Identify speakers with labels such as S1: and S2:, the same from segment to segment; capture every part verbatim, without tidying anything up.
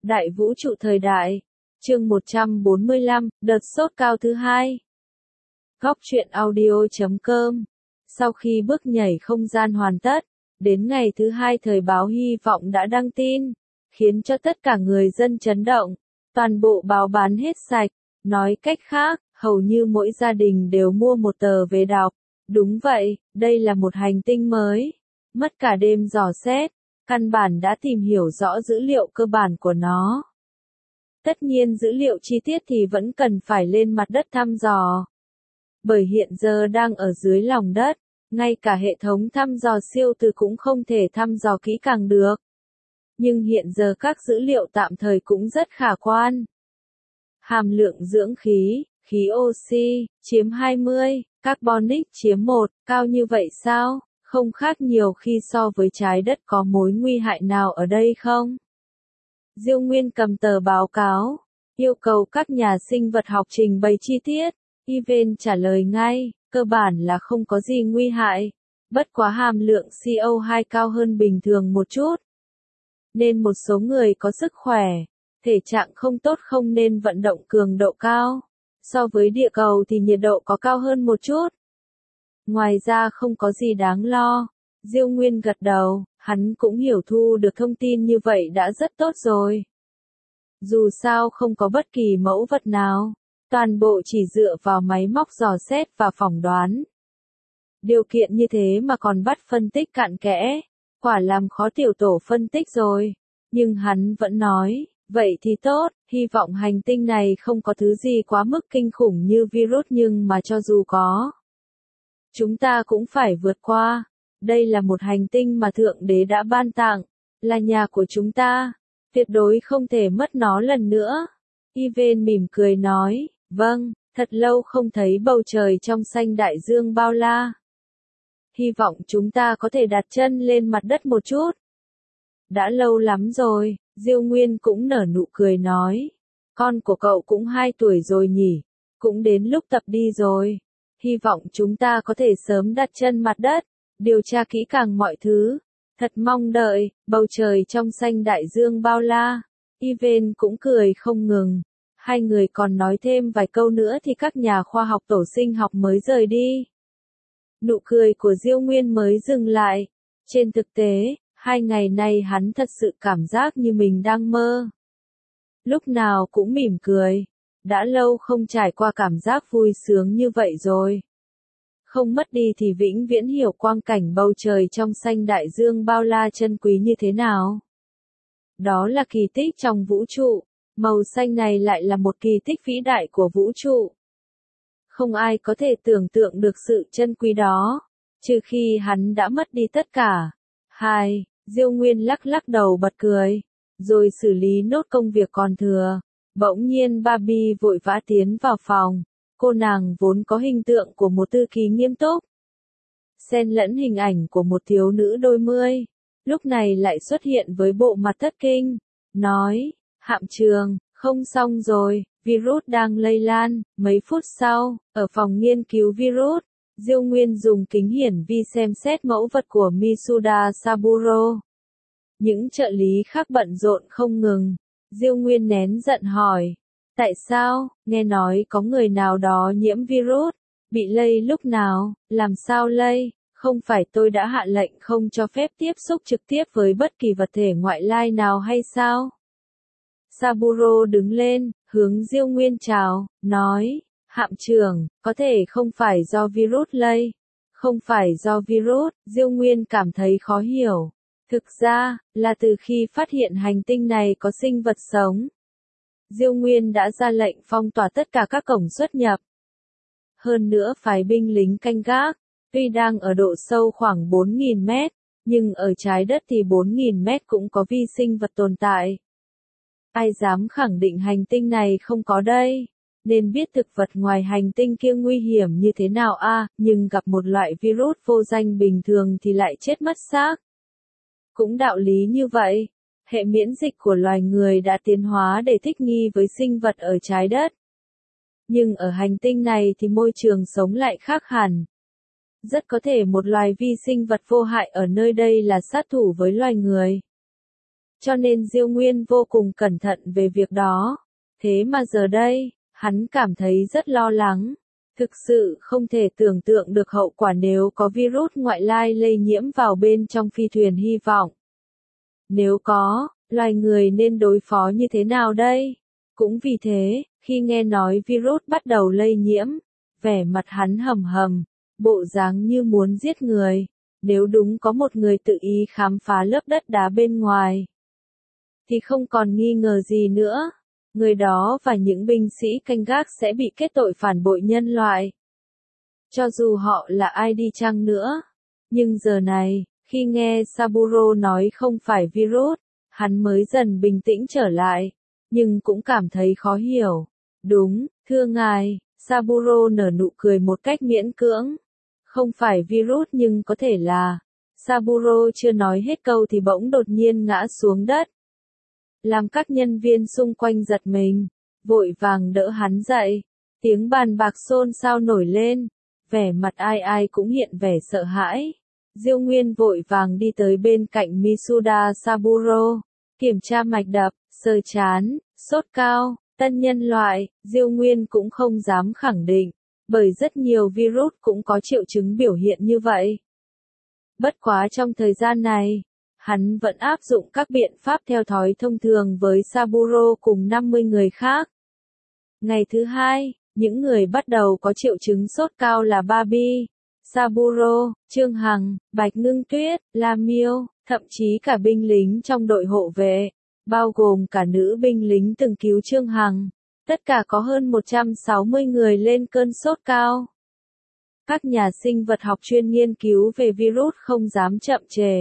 S1: Đại vũ trụ thời đại. Chương một trăm bốn mươi lăm, đợt sốt cao thứ hai. Góc truyện audio chấm com. Sau khi bước nhảy không gian hoàn tất, đến ngày thứ hai thời báo Hy vọng đã đăng tin, khiến cho tất cả người dân chấn động. Toàn bộ báo bán hết sạch, nói cách khác, hầu như mỗi gia đình đều mua một tờ về đọc. Đúng vậy, đây là một hành tinh mới. Mất cả đêm dò xét, căn bản đã tìm hiểu rõ dữ liệu cơ bản của nó. Tất nhiên dữ liệu chi tiết thì vẫn cần phải lên mặt đất thăm dò. Bởi hiện giờ đang ở dưới lòng đất, ngay cả hệ thống thăm dò siêu từ cũng không thể thăm dò kỹ càng được. Nhưng hiện giờ các dữ liệu tạm thời cũng rất khả quan. Hàm lượng dưỡng khí, khí oxy, chiếm hai mươi, carbonic chiếm một, cao như vậy sao? Không khác nhiều khi so với trái đất có mối nguy hại nào ở đây không? Diêu Nguyên cầm tờ báo cáo, yêu cầu các nhà sinh vật học trình bày chi tiết. Yven trả lời ngay, cơ bản là không có gì nguy hại, bất quá hàm lượng xê o hai cao hơn bình thường một chút. Nên một số người có sức khỏe, thể trạng không tốt không nên vận động cường độ cao. So với địa cầu thì nhiệt độ có cao hơn một chút. Ngoài ra không có gì đáng lo. Diêu Nguyên gật đầu, hắn cũng hiểu thu được thông tin như vậy đã rất tốt rồi. Dù sao không có bất kỳ mẫu vật nào, toàn bộ chỉ dựa vào máy móc dò xét và phỏng đoán. Điều kiện như thế mà còn bắt phân tích cặn kẽ, quả làm khó tiểu tổ phân tích rồi. Nhưng hắn vẫn nói, vậy thì tốt, hy vọng hành tinh này không có thứ gì quá mức kinh khủng như virus nhưng mà cho dù có, chúng ta cũng phải vượt qua. Đây là một hành tinh mà Thượng Đế đã ban tặng, là nhà của chúng ta, tuyệt đối không thể mất nó lần nữa. Yven mỉm cười nói, vâng, thật lâu không thấy bầu trời trong xanh đại dương bao la. Hy vọng chúng ta có thể đặt chân lên mặt đất một chút. Đã lâu lắm rồi, Diêu Nguyên cũng nở nụ cười nói. Con của cậu cũng hai tuổi rồi nhỉ, cũng đến lúc tập đi rồi. Hy vọng chúng ta có thể sớm đặt chân mặt đất, điều tra kỹ càng mọi thứ. Thật mong đợi, bầu trời trong xanh đại dương bao la. Yven cũng cười không ngừng. Hai người còn nói thêm vài câu nữa thì các nhà khoa học tổ sinh học mới rời đi. Nụ cười của Diêu Nguyên mới dừng lại. Trên thực tế, hai ngày nay hắn thật sự cảm giác như mình đang mơ. Lúc nào cũng mỉm cười. Đã lâu không trải qua cảm giác vui sướng như vậy rồi. Không mất đi thì vĩnh viễn hiểu quang cảnh bầu trời trong xanh đại dương bao la chân quý như thế nào. Đó là kỳ tích trong vũ trụ. Màu xanh này lại là một kỳ tích vĩ đại của vũ trụ. Không ai có thể tưởng tượng được sự chân quý đó, trừ khi hắn đã mất đi tất cả. Hai, Diêu Nguyên lắc lắc đầu bật cười, rồi xử lý nốt công việc còn thừa. Bỗng nhiên Barbie vội vã tiến vào phòng. Cô nàng vốn có hình tượng của một thư ký nghiêm túc, xen lẫn hình ảnh của một thiếu nữ đôi mươi, lúc này lại xuất hiện với bộ mặt thất kinh, nói, Hạm Trường, không xong rồi, virus đang lây lan. Mấy phút sau, ở phòng nghiên cứu virus, Diêu Nguyên dùng kính hiển vi xem xét mẫu vật của Misuda Saburo. Những trợ lý khác bận rộn không ngừng. Diêu Nguyên nén giận hỏi, tại sao, nghe nói có người nào đó nhiễm virus, bị lây lúc nào, làm sao lây, không phải tôi đã hạ lệnh không cho phép tiếp xúc trực tiếp với bất kỳ vật thể ngoại lai nào hay sao? Saburo đứng lên, hướng Diêu Nguyên chào, nói, Hạm Trưởng, có thể không phải do virus lây. Không phải do virus, Diêu Nguyên cảm thấy khó hiểu. Thực ra, là từ khi phát hiện hành tinh này có sinh vật sống, Diêu Nguyên đã ra lệnh phong tỏa tất cả các cổng xuất nhập. Hơn nữa phái binh lính canh gác, tuy đang ở độ sâu khoảng bốn nghìn mét, nhưng ở trái đất thì bốn nghìn mét cũng có vi sinh vật tồn tại. Ai dám khẳng định hành tinh này không có đây, nên biết thực vật ngoài hành tinh kia nguy hiểm như thế nào a, à, nhưng gặp một loại virus vô danh bình thường thì lại chết mất xác. Cũng đạo lý như vậy, hệ miễn dịch của loài người đã tiến hóa để thích nghi với sinh vật ở trái đất. Nhưng ở hành tinh này thì môi trường sống lại khác hẳn. Rất có thể một loài vi sinh vật vô hại ở nơi đây là sát thủ với loài người. cho nên Diêu Nguyên vô cùng cẩn thận về việc đó. Thế mà giờ đây, hắn cảm thấy rất lo lắng. Thực sự không thể tưởng tượng được hậu quả nếu có virus ngoại lai lây nhiễm vào bên trong phi thuyền hy vọng. Nếu có, loài người nên đối phó như thế nào đây? Cũng vì thế, khi nghe nói virus bắt đầu lây nhiễm, vẻ mặt hắn hầm hầm, bộ dáng như muốn giết người. Nếu đúng có một người tự ý khám phá lớp đất đá bên ngoài, thì không còn nghi ngờ gì nữa. Người đó và những binh sĩ canh gác sẽ bị kết tội phản bội nhân loại. Cho dù họ là ai đi chăng nữa. Nhưng giờ này, khi nghe Saburo nói không phải virus, hắn mới dần bình tĩnh trở lại, nhưng cũng cảm thấy khó hiểu. Đúng, thưa ngài, Saburo nở nụ cười một cách miễn cưỡng. Không phải virus nhưng có thể là. Saburo chưa nói hết câu thì bỗng đột nhiên ngã xuống đất, làm các nhân viên xung quanh giật mình, vội vàng đỡ hắn dậy. Tiếng bàn bạc xôn xao nổi lên, vẻ mặt ai ai cũng hiện vẻ sợ hãi. Diêu Nguyên vội vàng đi tới bên cạnh Misuda Saburo, kiểm tra mạch đập, sờ chán, sốt cao, tân nhân loại. Diêu Nguyên cũng không dám khẳng định, bởi rất nhiều virus cũng có triệu chứng biểu hiện như vậy. Bất quá trong thời gian này, hắn vẫn áp dụng các biện pháp theo thói thông thường với Saburo cùng năm mươi người khác. Ngày thứ hai, những người bắt đầu có triệu chứng sốt cao là Barbie, Saburo, Trương Hằng, Bạch Ngưng Tuyết, La Miêu, thậm chí cả binh lính trong đội hộ vệ, bao gồm cả nữ binh lính từng cứu Trương Hằng. Tất cả có hơn một trăm sáu mươi người lên cơn sốt cao. Các nhà sinh vật học chuyên nghiên cứu về virus không dám chậm trễ,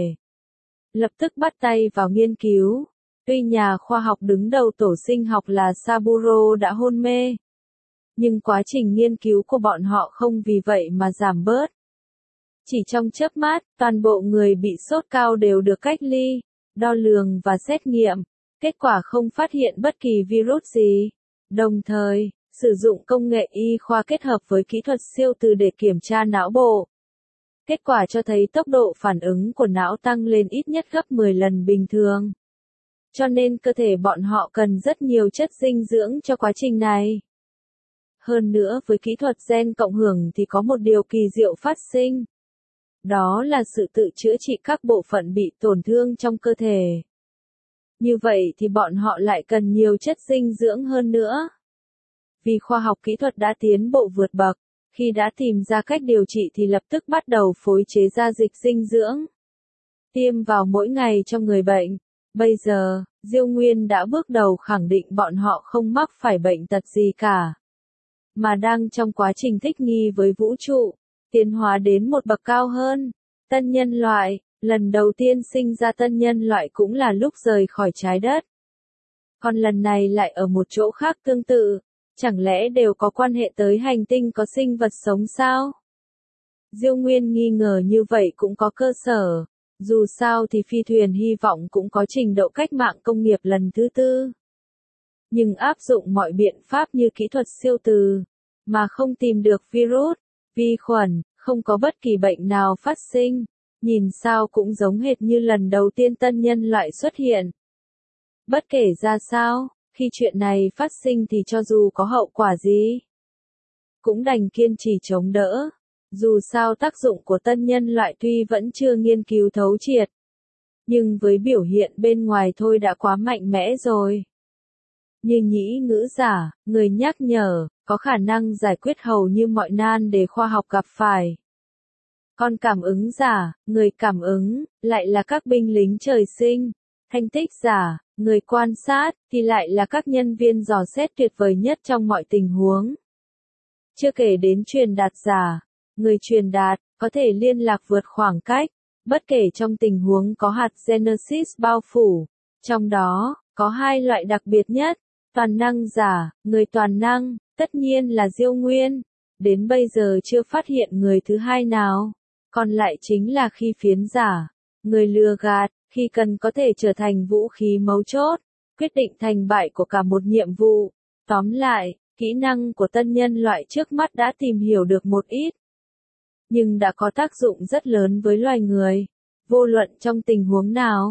S1: lập tức bắt tay vào nghiên cứu. Tuy nhà khoa học đứng đầu tổ sinh học là Saburo đã hôn mê, nhưng quá trình nghiên cứu của bọn họ không vì vậy mà giảm bớt. Chỉ trong chớp mắt, toàn bộ người bị sốt cao đều được cách ly, đo lường và xét nghiệm. Kết quả không phát hiện bất kỳ virus gì. Đồng thời, sử dụng công nghệ y khoa kết hợp với kỹ thuật siêu từ để kiểm tra não bộ. Kết quả cho thấy tốc độ phản ứng của não tăng lên ít nhất gấp mười lần bình thường. Cho nên cơ thể bọn họ cần rất nhiều chất dinh dưỡng cho quá trình này. Hơn nữa với kỹ thuật gen cộng hưởng thì có một điều kỳ diệu phát sinh. Đó là sự tự chữa trị các bộ phận bị tổn thương trong cơ thể. Như vậy thì bọn họ lại cần nhiều chất dinh dưỡng hơn nữa. Vì khoa học kỹ thuật đã tiến bộ vượt bậc, khi đã tìm ra cách điều trị thì lập tức bắt đầu phối chế ra dịch dinh dưỡng, tiêm vào mỗi ngày cho người bệnh. Bây giờ, Diêu Nguyên đã bước đầu khẳng định bọn họ không mắc phải bệnh tật gì cả, mà đang trong quá trình thích nghi với vũ trụ, tiến hóa đến một bậc cao hơn. Tân nhân loại, lần đầu tiên sinh ra tân nhân loại cũng là lúc rời khỏi trái đất. Còn lần này lại ở một chỗ khác tương tự, chẳng lẽ đều có quan hệ tới hành tinh có sinh vật sống sao? Diêu Nguyên nghi ngờ như vậy cũng có cơ sở. Dù sao thì phi thuyền hy vọng cũng có trình độ cách mạng công nghiệp lần thứ tư. Nhưng áp dụng mọi biện pháp như kỹ thuật siêu từ, mà không tìm được virus, vi khuẩn, không có bất kỳ bệnh nào phát sinh. Nhìn sao cũng giống hệt như lần đầu tiên tân nhân loại xuất hiện. Bất kể ra sao, khi chuyện này phát sinh thì cho dù có hậu quả gì, cũng đành kiên trì chống đỡ. Dù sao tác dụng của tân nhân loại tuy vẫn chưa nghiên cứu thấu triệt, nhưng với biểu hiện bên ngoài thôi đã quá mạnh mẽ rồi. Như nhĩ ngữ giả, người nhắc nhở, có khả năng giải quyết hầu như mọi nan đề khoa học gặp phải. Còn cảm ứng giả, người cảm ứng, lại là các binh lính trời sinh. Thanh tích giả, người quan sát, thì lại là các nhân viên dò xét tuyệt vời nhất trong mọi tình huống. Chưa kể đến truyền đạt giả, người truyền đạt, có thể liên lạc vượt khoảng cách, bất kể trong tình huống có hạt Genesis bao phủ. Trong đó, có hai loại đặc biệt nhất, toàn năng giả, người toàn năng, tất nhiên là Diêu Nguyên. Đến bây giờ chưa phát hiện người thứ hai nào. Còn lại chính là khi phiến giả, người lừa gạt, khi cần có thể trở thành vũ khí mấu chốt, quyết định thành bại của cả một nhiệm vụ. Tóm lại, kỹ năng của tân nhân loại trước mắt đã tìm hiểu được một ít, nhưng đã có tác dụng rất lớn với loài người. Vô luận trong tình huống nào,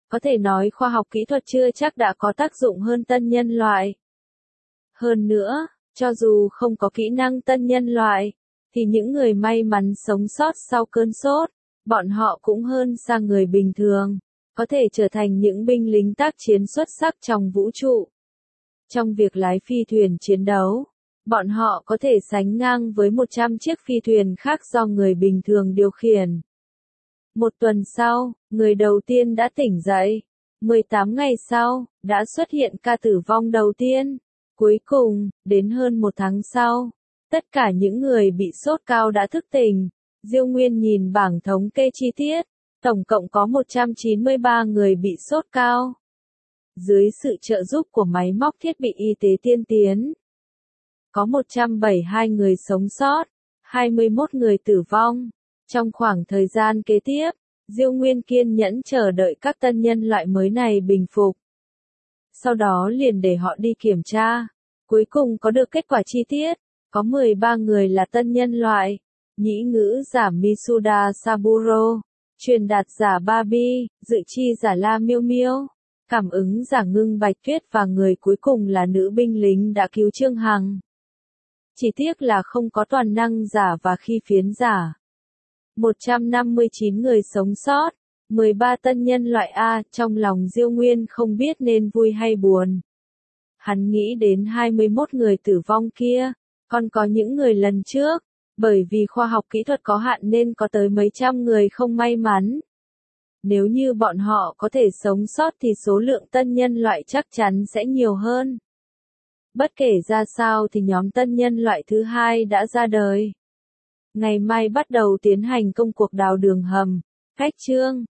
S1: Có thể nói khoa học kỹ thuật chưa chắc đã có tác dụng hơn tân nhân loại. Hơn nữa, cho dù không có kỹ năng tân nhân loại, thì những người may mắn sống sót sau cơn sốt, bọn họ cũng hơn xa người bình thường, có thể trở thành những binh lính tác chiến xuất sắc trong vũ trụ. Trong việc lái phi thuyền chiến đấu, bọn họ có thể sánh ngang với một trăm chiếc phi thuyền khác do người bình thường điều khiển. Một tuần sau, người đầu tiên đã tỉnh dậy. mười tám ngày sau, đã xuất hiện ca tử vong đầu tiên. Cuối cùng, đến hơn một tháng sau, tất cả những người bị sốt cao đã thức tỉnh. Diêu Nguyên nhìn bảng thống kê chi tiết, tổng cộng có một trăm chín mươi ba người bị sốt cao. Dưới sự trợ giúp của máy móc thiết bị y tế tiên tiến, có một trăm bảy mươi hai người sống sót, hai mươi mốt người tử vong. Trong khoảng thời gian kế tiếp, Diêu Nguyên kiên nhẫn chờ đợi các tân nhân loại mới này bình phục. Sau đó liền để họ đi kiểm tra. Cuối cùng có được kết quả chi tiết, có mười ba người là tân nhân loại. Nhĩ ngữ giả Misuda Saburo, truyền đạt giả Barbie, dự chi giả La Miêu Miêu, cảm ứng giả Ngưng Bạch Tuyết và người cuối cùng là nữ binh lính đã cứu Trương Hằng. Chỉ tiếc là không có toàn năng giả và khi phiến giả. một trăm năm mươi chín người sống sót, mười ba tân nhân loại A, trong lòng Diêu Nguyên không biết nên vui hay buồn. Hắn nghĩ đến hai mươi mốt người tử vong kia, còn có những người lần trước, bởi vì khoa học kỹ thuật có hạn nên có tới mấy trăm người không may mắn. Nếu như bọn họ có thể sống sót thì số lượng tân nhân loại chắc chắn sẽ nhiều hơn. Bất kể ra sao thì nhóm tân nhân loại thứ hai đã ra đời. Ngày mai bắt đầu tiến hành công cuộc đào đường hầm, cách Trương